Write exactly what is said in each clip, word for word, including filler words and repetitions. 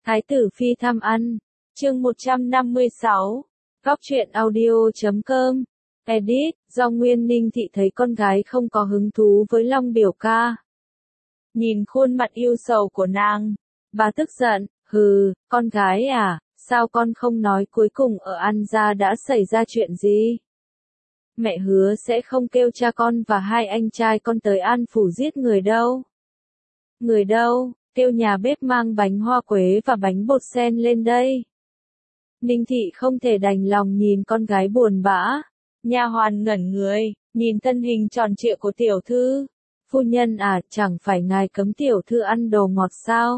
Thái tử phi thăm ăn. Chương một trăm năm mươi sáu. Góc truyện audio chấm com. Edit, do Nguyên Ninh Thị thấy con gái không có hứng thú với Long biểu ca. Nhìn khuôn mặt yêu sầu của nàng, bà tức giận, hừ, con gái à, sao con không nói cuối cùng ở An gia đã xảy ra chuyện gì? Mẹ hứa sẽ không kêu cha con và hai anh trai con tới An phủ giết người đâu. Người đâu, kêu nhà bếp mang bánh hoa quế và bánh bột sen lên đây. Ninh Thị không thể đành lòng nhìn con gái buồn bã. Nha hoàn ngẩn người, nhìn thân hình tròn trịa của tiểu thư. Phu nhân à, chẳng phải ngài cấm tiểu thư ăn đồ ngọt sao?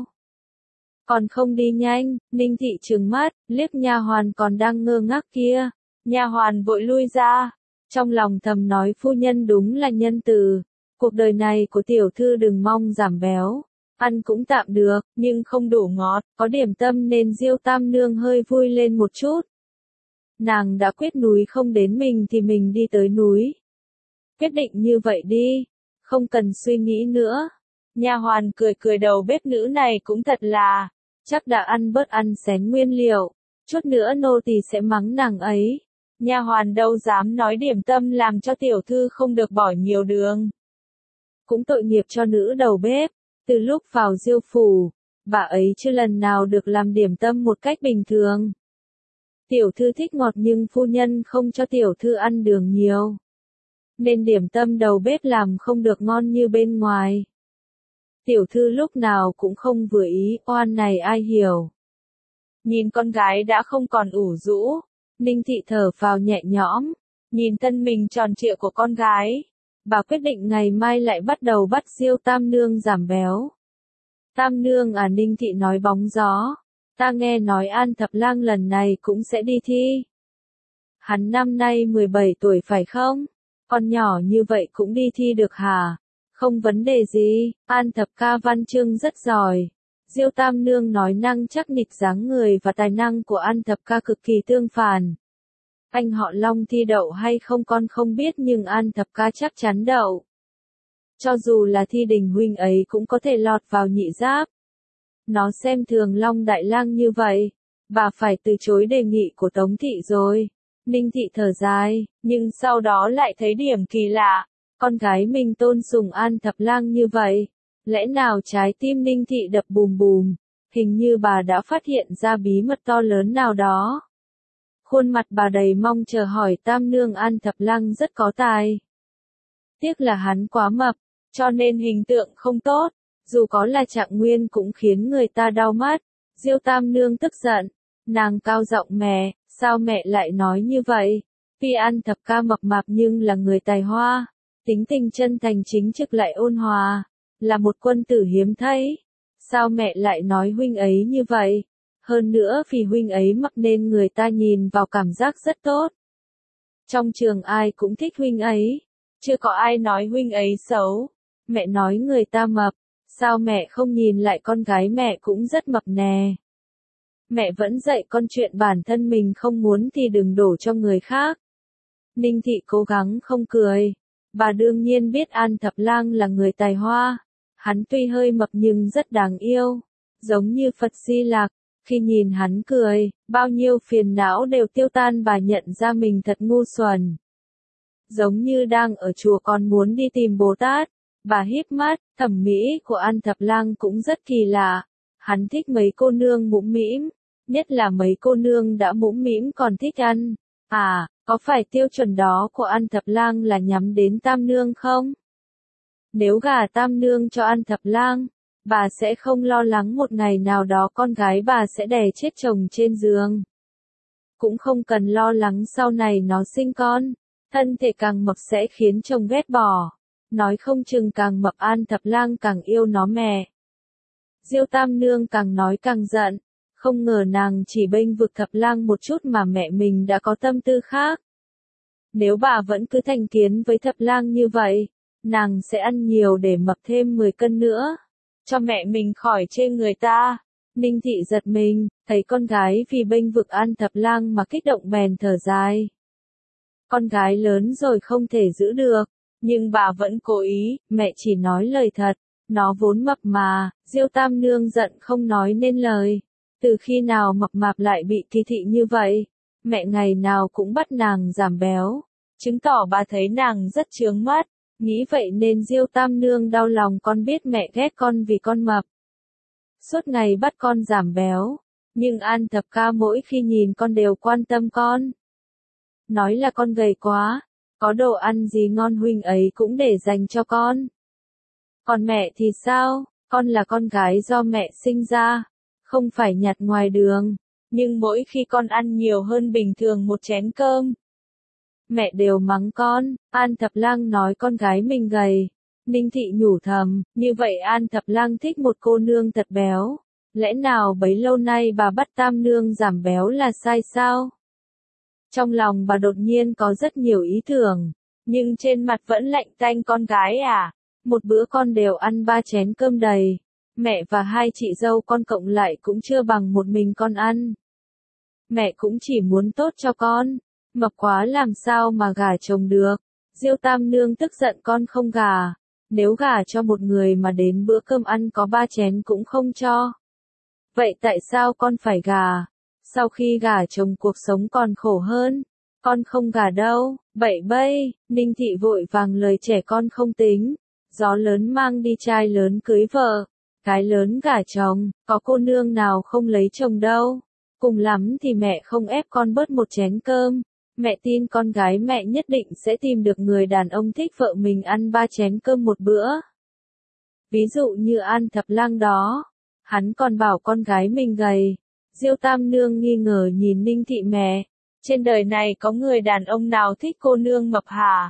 Còn không đi nhanh, Ninh Thị trừng mắt, liếc nha hoàn còn đang ngơ ngác kia. Nha hoàn vội lui ra, trong lòng thầm nói phu nhân đúng là nhân từ. Cuộc đời này của tiểu thư đừng mong giảm béo. Ăn cũng tạm được, nhưng không đủ ngọt, có điểm tâm nên Diêu Tam Nương hơi vui lên một chút. Nàng đã quyết núi không đến mình thì mình đi tới núi. Quyết định như vậy đi, không cần suy nghĩ nữa. Nha hoàn cười cười đầu bếp nữ này cũng thật là, chắc đã ăn bớt ăn xén nguyên liệu, chút nữa nô tỳ sẽ mắng nàng ấy. Nha hoàn đâu dám nói điểm tâm làm cho tiểu thư không được bỏ nhiều đường. Cũng tội nghiệp cho nữ đầu bếp. Từ lúc vào Diêu phủ, bà ấy chưa lần nào được làm điểm tâm một cách bình thường. Tiểu thư thích ngọt nhưng phu nhân không cho tiểu thư ăn đường nhiều. Nên điểm tâm đầu bếp làm không được ngon như bên ngoài. Tiểu thư lúc nào cũng không vừa ý, oan này ai hiểu. Nhìn con gái đã không còn ủ rũ, Ninh Thị thở phào nhẹ nhõm, nhìn thân mình tròn trịa của con gái. Bà quyết định ngày mai lại bắt đầu bắt Diêu Tam Nương giảm béo. Tam Nương à, Ninh Thị nói bóng gió. Ta nghe nói An Thập Lang lần này cũng sẽ đi thi. Hắn năm nay mười bảy tuổi phải không? Con nhỏ như vậy cũng đi thi được hả? Không vấn đề gì, An Thập ca văn chương rất giỏi. Diêu Tam Nương nói năng chắc nịch dáng người và tài năng của An Thập ca cực kỳ tương phản. Anh họ Long thi đậu hay không con không biết nhưng An Thập ca chắc chắn đậu. Cho dù là thi Đình huynh ấy cũng có thể lọt vào nhị giáp. Nó xem thường Long Đại Lang như vậy, bà phải từ chối đề nghị của Tống Thị rồi. Ninh Thị thở dài, nhưng sau đó lại thấy điểm kỳ lạ. Con gái mình tôn sùng An Thập Lang như vậy. Lẽ nào trái tim Ninh Thị đập bùm bùm, hình như bà đã phát hiện ra bí mật to lớn nào đó. Khuôn mặt bà đầy mong chờ hỏi Tam Nương An Thập Lang rất có tài. Tiếc là hắn quá mập, cho nên hình tượng không tốt, dù có là Trạng Nguyên cũng khiến người ta đau mắt. Diêu Tam Nương tức giận, nàng cao giọng mẹ, sao mẹ lại nói như vậy? Tuy An Thập ca mập mạp nhưng là người tài hoa, tính tình chân thành chính trực lại ôn hòa, là một quân tử hiếm thấy. Sao mẹ lại nói huynh ấy như vậy? Hơn nữa vì huynh ấy mập nên người ta nhìn vào cảm giác rất tốt. Trong trường ai cũng thích huynh ấy, chưa có ai nói huynh ấy xấu. Mẹ nói người ta mập, sao mẹ không nhìn lại con gái mẹ cũng rất mập nè. Mẹ vẫn dạy con chuyện bản thân mình không muốn thì đừng đổ cho người khác. Ninh Thị cố gắng không cười. Bà đương nhiên biết An Thập Lang là người tài hoa. Hắn tuy hơi mập nhưng rất đáng yêu, giống như Phật Di Lạc. Khi nhìn hắn cười, bao nhiêu phiền não đều tiêu tan, bà nhận ra mình thật ngu xuẩn. Giống như đang ở chùa còn muốn đi tìm Bồ Tát, bà híp mắt, thẩm mỹ của An Thập Lang cũng rất kỳ lạ. Hắn thích mấy cô nương mũm mĩm, nhất là mấy cô nương đã mũm mĩm còn thích ăn. À, có phải tiêu chuẩn đó của An Thập Lang là nhắm đến Tam Nương không? Nếu gả Tam Nương cho An Thập Lang, bà sẽ không lo lắng một ngày nào đó con gái bà sẽ đè chết chồng trên giường. Cũng không cần lo lắng sau này nó sinh con, thân thể càng mập sẽ khiến chồng ghét bỏ. Nói không chừng càng mập An Thập Lang càng yêu nó mẹ. Diêu Tam Nương càng nói càng giận, không ngờ nàng chỉ bênh vực Thập Lang một chút mà mẹ mình đã có tâm tư khác. Nếu bà vẫn cứ thành kiến với Thập Lang như vậy, nàng sẽ ăn nhiều để mập thêm mười cân nữa, cho mẹ mình khỏi chê người ta. Ninh Thị giật mình, thấy con gái vì bênh vực An Thập Lang mà kích động bèn thở dài. Con gái lớn rồi không thể giữ được, nhưng bà vẫn cố ý, mẹ chỉ nói lời thật, nó vốn mập mà. Diêu Tam Nương giận không nói nên lời. Từ khi nào mập mạp lại bị kỳ thị như vậy? Mẹ ngày nào cũng bắt nàng giảm béo. Chứng tỏ bà thấy nàng rất chướng mắt. Nghĩ vậy nên Diêu Tam Nương đau lòng con biết mẹ ghét con vì con mập. Suốt ngày bắt con giảm béo. Nhưng An Thập Ca mỗi khi nhìn con đều quan tâm con. Nói là con gầy quá. Có đồ ăn gì ngon huynh ấy cũng để dành cho con. Còn mẹ thì sao? Con là con gái do mẹ sinh ra. Không phải nhặt ngoài đường. Nhưng mỗi khi con ăn nhiều hơn bình thường một chén cơm. Mẹ đều mắng con. An Thập Lang nói con gái mình gầy. Ninh Thị nhủ thầm, như vậy An Thập Lang thích một cô nương thật béo. Lẽ nào bấy lâu nay bà bắt Tam Nương giảm béo là sai sao? Trong lòng bà đột nhiên có rất nhiều ý tưởng. Nhưng trên mặt vẫn lạnh tanh con gái à. Một bữa con đều ăn ba chén cơm đầy. Mẹ và hai chị dâu con cộng lại cũng chưa bằng một mình con ăn. Mẹ cũng chỉ muốn tốt cho con. Mập quá làm sao mà gả chồng được. Diêu Tam Nương tức giận con không gả. Nếu gả cho một người mà đến bữa cơm ăn có ba chén cũng không cho. Vậy tại sao con phải gả? Sau khi gả chồng cuộc sống còn khổ hơn. Con không gả đâu. Bậy bây, Ninh Thị vội vàng lời trẻ con không tính. Gió lớn mang đi trai lớn cưới vợ. Cái lớn gả chồng, có cô nương nào không lấy chồng đâu. Cùng lắm thì mẹ không ép con bớt một chén cơm. Mẹ tin con gái mẹ nhất định sẽ tìm được người đàn ông thích vợ mình ăn ba chén cơm một bữa. Ví dụ như An Thập Lang đó. Hắn còn bảo con gái mình gầy. Diêu Tam Nương nghi ngờ nhìn Ninh Thị mẹ. Trên đời này có người đàn ông nào thích cô nương mập hả?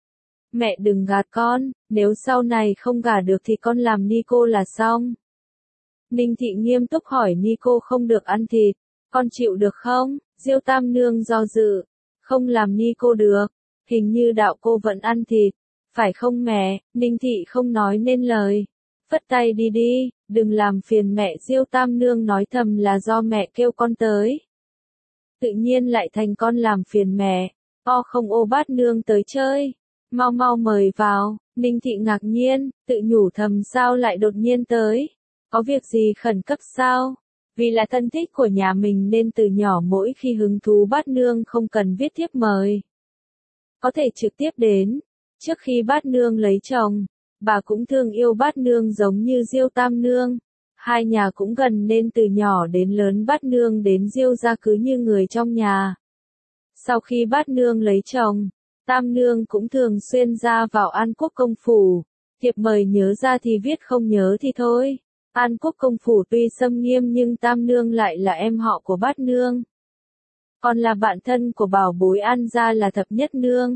Mẹ đừng gạt con, nếu sau này không gả được thì con làm ni cô là xong. Ninh Thị nghiêm túc hỏi ni cô không được ăn thịt, con chịu được không? Diêu Tam Nương do dự, không làm ni cô được, hình như đạo cô vẫn ăn thịt, phải không mẹ? Ninh Thị không nói nên lời, phất tay đi đi, đừng làm phiền mẹ. Diêu Tam Nương nói thầm là do mẹ kêu con tới. Tự nhiên lại thành con làm phiền mẹ, o không ô Bát Nương tới chơi. Mau mau mời vào. Ninh Thị ngạc nhiên, tự nhủ thầm sao lại đột nhiên tới. Có việc gì khẩn cấp sao? Vì là thân thích của nhà mình nên từ nhỏ mỗi khi hứng thú Bát Nương không cần viết thiếp mời. Có thể trực tiếp đến. Trước khi Bát Nương lấy chồng, bà cũng thương yêu Bát Nương giống như Diêu Tam Nương. Hai nhà cũng gần nên từ nhỏ đến lớn Bát Nương đến Diêu gia cứ như người trong nhà. Sau khi Bát Nương lấy chồng, Tam Nương cũng thường xuyên ra vào An Quốc công phủ, thiệp mời nhớ ra thì viết không nhớ thì thôi. An Quốc công phủ tuy xâm nghiêm nhưng Tam Nương lại là em họ của Bát Nương. Còn là bạn thân của bảo bối An gia là Thập Nhất Nương.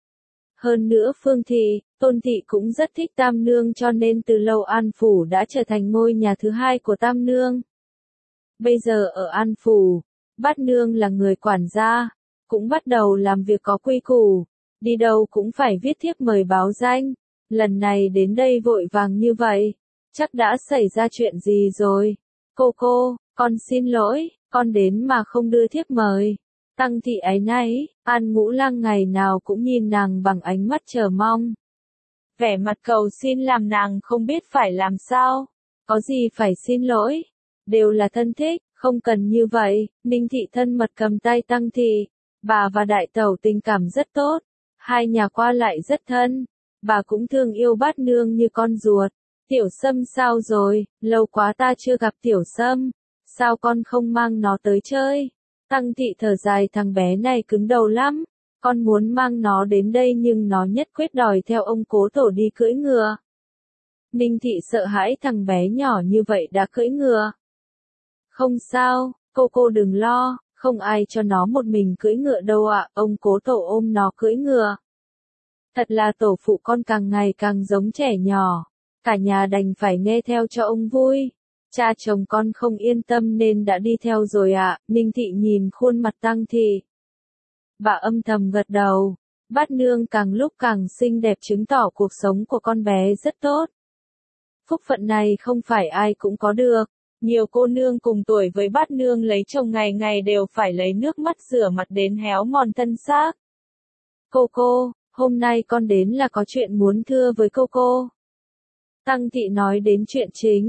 Hơn nữa Phương Thị, Tôn Thị cũng rất thích Tam Nương cho nên từ lâu An phủ đã trở thành ngôi nhà thứ hai của Tam Nương. Bây giờ ở An phủ, Bát Nương là người quản gia, cũng bắt đầu làm việc có quy củ. Đi đâu cũng phải viết thiếp mời báo danh. Lần này đến đây vội vàng như vậy. Chắc đã xảy ra chuyện gì rồi. Cô cô, con xin lỗi, con đến mà không đưa thiếp mời. Tăng Thị áy náy, An Ngũ Lang ngày nào cũng nhìn nàng bằng ánh mắt chờ mong. Vẻ mặt cầu xin làm nàng không biết phải làm sao. Có gì phải xin lỗi. Đều là thân thích, không cần như vậy. Ninh Thị thân mật cầm tay Tăng Thị. Bà và đại tẩu tình cảm rất tốt. Hai nhà qua lại rất thân. Bà cũng thương yêu Bát Nương như con ruột. Tiểu Sâm sao rồi? Lâu quá ta chưa gặp Tiểu Sâm. Sao con không mang nó tới chơi? Tăng Thị thở dài, thằng bé này cứng đầu lắm. Con muốn mang nó đến đây nhưng nó nhất quyết đòi theo ông cố tổ đi cưỡi ngựa. Ninh Thị sợ hãi thằng bé nhỏ như vậy đã cưỡi ngựa. Không sao, cô cô đừng lo. Không ai cho nó một mình cưỡi ngựa đâu ạ, ông cố tổ ôm nó cưỡi ngựa. Thật là tổ phụ con càng ngày càng giống trẻ nhỏ, cả nhà đành phải nghe theo cho ông vui. Cha chồng con không yên tâm nên đã đi theo rồi ạ. Ninh Thị nhìn khuôn mặt Tăng Thị. Bà âm thầm gật đầu, Bát Nương càng lúc càng xinh đẹp chứng tỏ cuộc sống của con bé rất tốt. Phúc phận này không phải ai cũng có được. Nhiều cô nương cùng tuổi với Bát Nương lấy chồng ngày ngày đều phải lấy nước mắt rửa mặt đến héo mòn thân xác. Cô cô, hôm nay con đến là có chuyện muốn thưa với cô cô. Tăng Thị nói đến chuyện chính.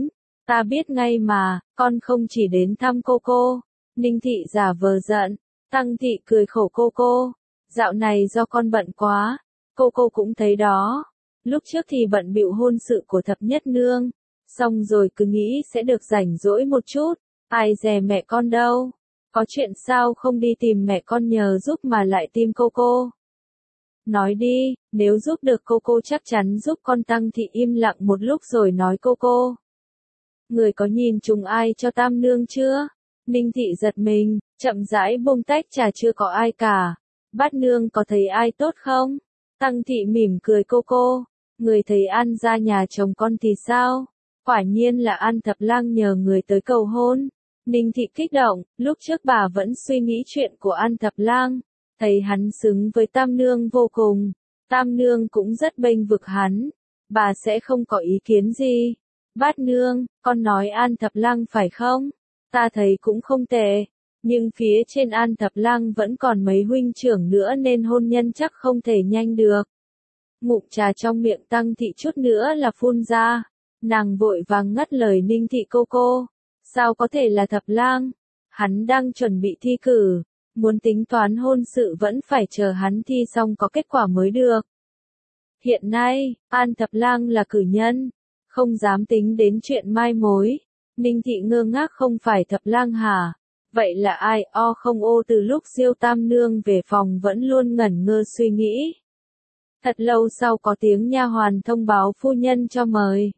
Ta biết ngay mà, con không chỉ đến thăm cô cô. Ninh Thị giả vờ giận. Tăng Thị cười khổ cô cô. Dạo này do con bận quá. Cô cô cũng thấy đó. Lúc trước thì bận bịu hôn sự của thập nhất nương. Xong rồi cứ nghĩ sẽ được rảnh rỗi một chút. Ai dè mẹ con đâu. Có chuyện sao không đi tìm mẹ con nhờ giúp mà lại tìm cô cô. Nói đi, nếu giúp được cô cô chắc chắn giúp con. Tăng Thị im lặng một lúc rồi nói cô cô. Người có nhìn trùng ai cho tam nương chưa? Ninh Thị giật mình, chậm rãi buông tách trà chưa có ai cả. Bát nương có thấy ai tốt không? Tăng Thị mỉm cười cô cô. Người thấy An ra nhà chồng con thì sao? Quả nhiên là An Thập Lang nhờ người tới cầu hôn. Ninh Thị kích động, lúc trước bà vẫn suy nghĩ chuyện của An Thập Lang. Thấy hắn xứng với tam nương vô cùng. Tam nương cũng rất bênh vực hắn. Bà sẽ không có ý kiến gì. Bát nương, con nói An Thập Lang phải không? Ta thấy cũng không tệ. Nhưng phía trên An Thập Lang vẫn còn mấy huynh trưởng nữa nên hôn nhân chắc không thể nhanh được. Ngụm trà trong miệng Tăng Thị chút nữa là phun ra. Nàng vội vàng ngắt lời Ninh Thị cô cô. Sao có thể là Thập Lang? Hắn đang chuẩn bị thi cử. Muốn tính toán hôn sự vẫn phải chờ hắn thi xong có kết quả mới được. Hiện nay, An Thập Lang là cử nhân. Không dám tính đến chuyện mai mối. Ninh Thị ngơ ngác không phải Thập Lang hả? Vậy là ai? O không ô từ lúc Diêu Tam Nương về phòng vẫn luôn ngẩn ngơ suy nghĩ. Thật lâu sau có tiếng nha hoàn thông báo phu nhân cho mời.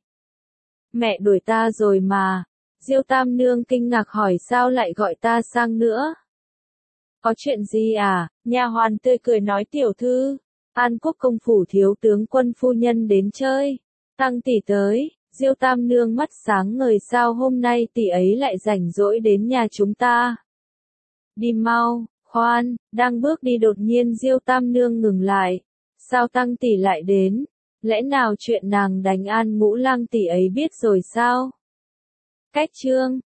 Mẹ đuổi ta rồi mà. Diêu Tam Nương kinh ngạc hỏi sao lại gọi ta sang nữa. Có chuyện gì à? Nha hoàn tươi cười nói tiểu thư. An Quốc công phủ thiếu tướng quân phu nhân đến chơi. Tăng tỷ tới. Diêu Tam Nương mắt sáng ngời sao hôm nay tỷ ấy lại rảnh rỗi đến nhà chúng ta. Đi mau, khoan, đang bước đi đột nhiên Diêu Tam Nương ngừng lại. Sao Tăng tỷ lại đến? Lẽ nào chuyện nàng đánh An Ngũ Lang tỷ ấy biết rồi sao? Cách chương